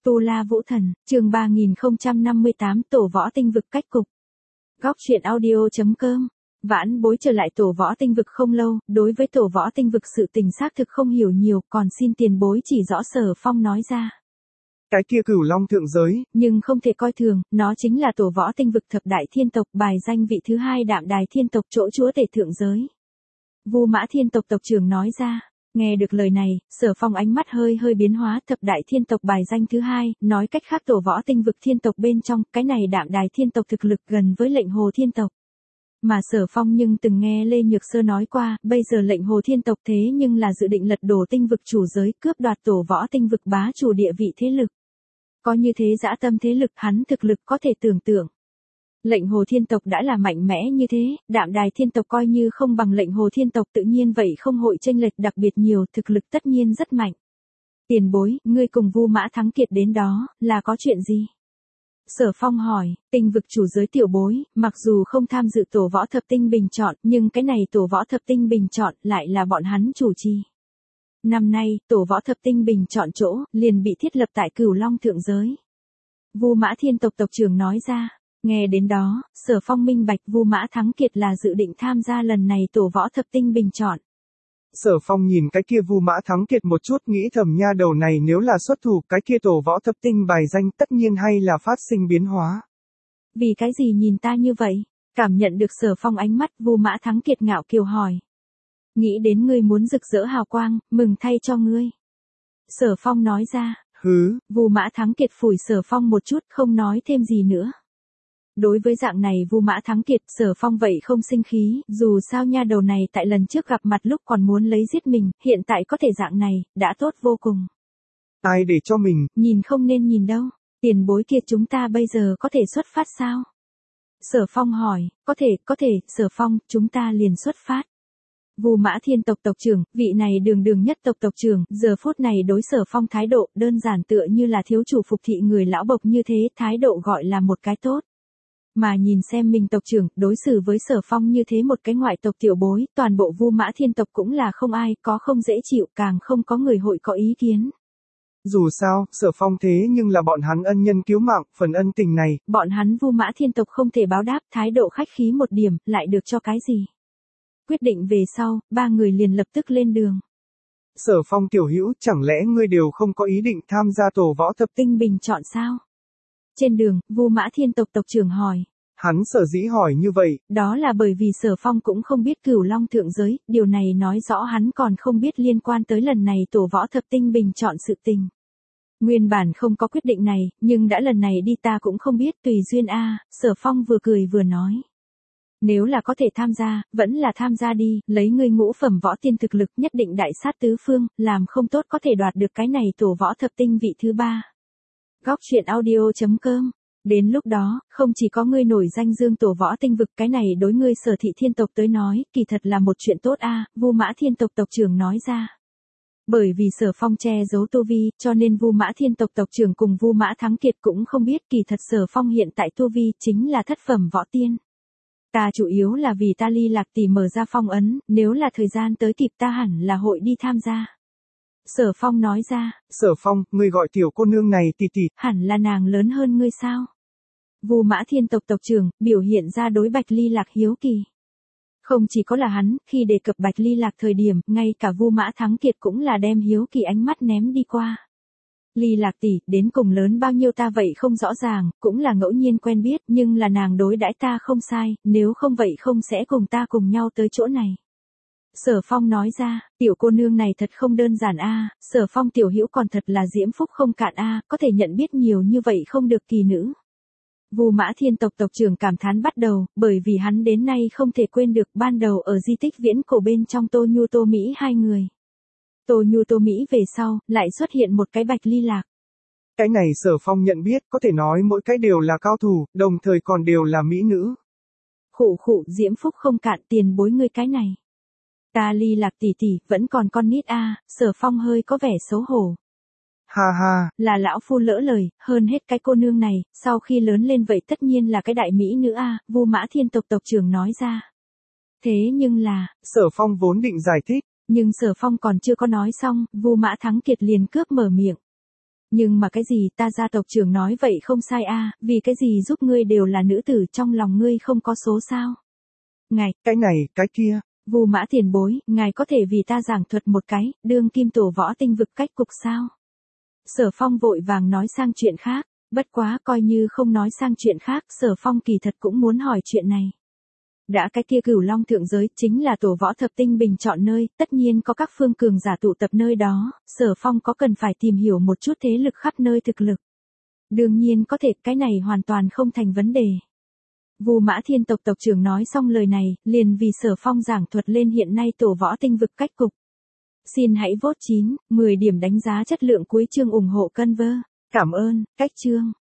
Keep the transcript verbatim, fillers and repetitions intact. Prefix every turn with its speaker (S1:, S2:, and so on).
S1: Tu La Vũ Thần, chương ba nghìn không trăm năm mươi tám Tổ Võ Tinh Vực cách cục. Góc truyện audio.com. Vãn Bối trở lại Tổ Võ Tinh Vực không lâu, đối với Tổ Võ Tinh Vực sự tình xác thực không hiểu nhiều, còn xin tiền bối chỉ rõ Sở Phong nói ra.
S2: Cái kia Cửu Long thượng giới,
S1: nhưng không thể coi thường, nó chính là Tổ Võ Tinh Vực thập đại thiên tộc, bài danh vị thứ hai Đạm Đài thiên tộc chỗ chúa tể thượng giới. Vu Mã thiên tộc tộc trưởng nói ra. Nghe được lời này, Sở Phong ánh mắt hơi hơi biến hóa, thập đại thiên tộc bài danh thứ hai, nói cách khác Tổ Võ Tinh Vực thiên tộc bên trong, cái này Đạm Đài thiên tộc thực lực gần với Lệnh Hồ thiên tộc. Mà Sở Phong nhưng từng nghe Lê Nhược Sơ nói qua, bây giờ Lệnh Hồ thiên tộc thế nhưng là dự định lật đổ tinh vực chủ giới, cướp đoạt Tổ Võ Tinh Vực bá chủ địa vị thế lực. Có như thế dã tâm thế lực, hắn thực lực có thể tưởng tượng. Lệnh Hồ thiên tộc đã là mạnh mẽ như thế, Đạm Đài thiên tộc coi như không bằng Lệnh Hồ thiên tộc tự nhiên vậy không hội chênh lệch đặc biệt nhiều, thực lực tất nhiên rất mạnh. Tiền bối, ngươi cùng Vu Mã Thắng Kiệt đến đó, là có chuyện gì? Sở Phong hỏi, tinh vực chủ giới tiểu bối, mặc dù không tham dự tổ võ thập tinh bình chọn, nhưng cái này tổ võ thập tinh bình chọn lại là bọn hắn chủ trì. Năm nay, tổ võ thập tinh bình chọn chỗ, liền bị thiết lập tại Cửu Long thượng giới. Vu Mã thiên tộc tộc trưởng nói ra. Nghe đến đó, Sở Phong minh bạch Vu Mã Thắng Kiệt là dự định tham gia lần này tổ võ thập tinh bình chọn.
S2: Sở Phong nhìn cái kia Vu Mã Thắng Kiệt một chút, nghĩ thầm nha đầu này nếu là xuất thủ, cái kia tổ võ thập tinh bài danh tất nhiên hay là phát sinh biến hóa.
S1: Vì cái gì nhìn ta như vậy? Cảm nhận được Sở Phong ánh mắt, Vu Mã Thắng Kiệt ngạo kiều hỏi. Nghĩ đến ngươi muốn rực rỡ hào quang, mừng thay cho ngươi. Sở Phong nói ra.
S2: Hứ.
S1: Vu Mã Thắng Kiệt phủi Sở Phong một chút, không nói thêm gì nữa. Đối với dạng này Vu Mã Thắng Kiệt, Sở Phong vậy không sinh khí, dù sao nha đầu này tại lần trước gặp mặt lúc còn muốn lấy giết mình, hiện tại có thể dạng này, đã tốt vô cùng.
S2: Ai để cho mình?
S1: Nhìn không nên nhìn đâu, tiền bối kia chúng ta bây giờ có thể xuất phát sao? Sở Phong hỏi, có thể, có thể, Sở Phong, chúng ta liền xuất phát. Vu Mã thiên tộc tộc trưởng, vị này đường đường nhất tộc tộc trưởng, giờ phút này đối Sở Phong thái độ đơn giản tựa như là thiếu chủ phục thị người lão bộc như thế, thái độ gọi là một cái tốt. Mà nhìn xem mình tộc trưởng, đối xử với Sở Phong như thế một cái ngoại tộc tiểu bối, toàn bộ Vu Mã thiên tộc cũng là không ai, có không dễ chịu, càng không có người hội có ý kiến.
S2: Dù sao, Sở Phong thế nhưng là bọn hắn ân nhân cứu mạng, phần ân tình này,
S1: bọn hắn Vu Mã thiên tộc không thể báo đáp, thái độ khách khí một điểm, lại được cho cái gì? Quyết định về sau, ba người liền lập tức lên đường.
S2: Sở Phong tiểu hữu, chẳng lẽ ngươi đều không có ý định tham gia tổ võ thập
S1: tinh bình chọn sao? Trên đường, Vu Mã thiên tộc tộc trưởng hỏi.
S2: Hắn sở dĩ hỏi như vậy.
S1: Đó là bởi vì Sở Phong cũng không biết Cửu Long thượng giới, điều này nói rõ hắn còn không biết liên quan tới lần này tổ võ thập tinh bình chọn sự tình. Nguyên bản không có quyết định này, nhưng đã lần này đi ta cũng không biết, tùy duyên a. Sở Phong vừa cười vừa nói. Nếu là có thể tham gia, vẫn là tham gia đi, lấy ngươi ngũ phẩm võ tiên thực lực nhất định đại sát tứ phương, làm không tốt có thể đoạt được cái này tổ võ thập tinh vị thứ ba. Góc truyện audio.com. Đến lúc đó, không chỉ có ngươi nổi danh dương tổ võ tinh vực, cái này đối ngươi Sở thị thiên tộc tới nói, kỳ thật là một chuyện tốt a. Vu Mã thiên tộc tộc trưởng nói ra. Bởi vì Sở Phong che giấu tu vi, cho nên Vu Mã thiên tộc tộc trưởng cùng Vu Mã Thắng Kiệt cũng không biết kỳ thật Sở Phong hiện tại tu vi chính là thất phẩm võ tiên. Ta chủ yếu là vì ta Ly Lạc tỷ mở ra phong ấn, nếu là thời gian tới kịp ta hẳn là hội đi tham gia. Sở Phong nói ra.
S2: Sở Phong, ngươi gọi tiểu cô nương này tỷ tỷ.
S1: Hẳn là nàng lớn hơn ngươi sao? Vu Mã thiên tộc tộc trưởng, biểu hiện ra đối Bạch Ly Lạc hiếu kỳ. Không chỉ có là hắn, khi đề cập Bạch Ly Lạc thời điểm, ngay cả Vu Mã Thắng Kiệt cũng là đem hiếu kỳ ánh mắt ném đi qua. Ly Lạc tỷ, đến cùng lớn bao nhiêu ta vậy không rõ ràng, cũng là ngẫu nhiên quen biết, nhưng là nàng đối đãi ta không sai, nếu không vậy không sẽ cùng ta cùng nhau tới chỗ này. Sở Phong nói ra, tiểu cô nương này thật không đơn giản a, Sở Phong tiểu hữu còn thật là diễm phúc không cạn a, có thể nhận biết nhiều như vậy không được kỳ nữ. Vu Mã thiên tộc tộc trưởng cảm thán bắt đầu, bởi vì hắn đến nay không thể quên được ban đầu ở di tích viễn cổ bên trong Tô Nhu Tô Mỹ hai người. Tô Nhu Tô Mỹ về sau, lại xuất hiện một cái Bạch Ly Lạc.
S2: Cái này Sở Phong nhận biết, có thể nói mỗi cái đều là cao thủ, đồng thời còn đều là mỹ nữ.
S1: Khụ khụ, diễm phúc không cạn, tiền bối ngươi cái này. Ta Ly Lạc tỷ tỷ, vẫn còn con nít a. Sở Phong hơi có vẻ xấu hổ.
S2: Ha ha,
S1: là lão phu lỡ lời, hơn hết cái cô nương này, sau khi lớn lên vậy tất nhiên là cái đại mỹ nữ a. Vu Mã thiên tộc tộc trưởng nói ra. Thế nhưng là,
S2: Sở Phong vốn định giải thích,
S1: nhưng Sở Phong còn chưa có nói xong, Vu Mã Thắng Kiệt liền cướp mở miệng. Nhưng mà cái gì ta gia tộc trưởng nói vậy không sai a, vì cái gì giúp ngươi đều là nữ tử trong lòng ngươi không có số sao? Ngài,
S2: cái này, cái kia.
S1: Vu Mã tiền bối, ngài có thể vì ta giảng thuật một cái, đương kim tổ võ tinh vực cách cục sao? Sở Phong vội vàng nói sang chuyện khác, bất quá coi như không nói sang chuyện khác, Sở Phong kỳ thật cũng muốn hỏi chuyện này. Đã cái kia Cửu Long thượng giới chính là tổ võ thập tinh bình chọn nơi, tất nhiên có các phương cường giả tụ tập nơi đó, Sở Phong có cần phải tìm hiểu một chút thế lực khắp nơi thực lực. Đương nhiên có thể, cái này hoàn toàn không thành vấn đề. Vu Mã Thiên tộc tộc trưởng nói xong lời này, liền vì Sở Phong giảng thuật lên hiện nay tổ võ tinh vực cách cục. Xin hãy vote chín, mười điểm đánh giá chất lượng cuối chương ủng hộ Conver. Cảm ơn, cách chương.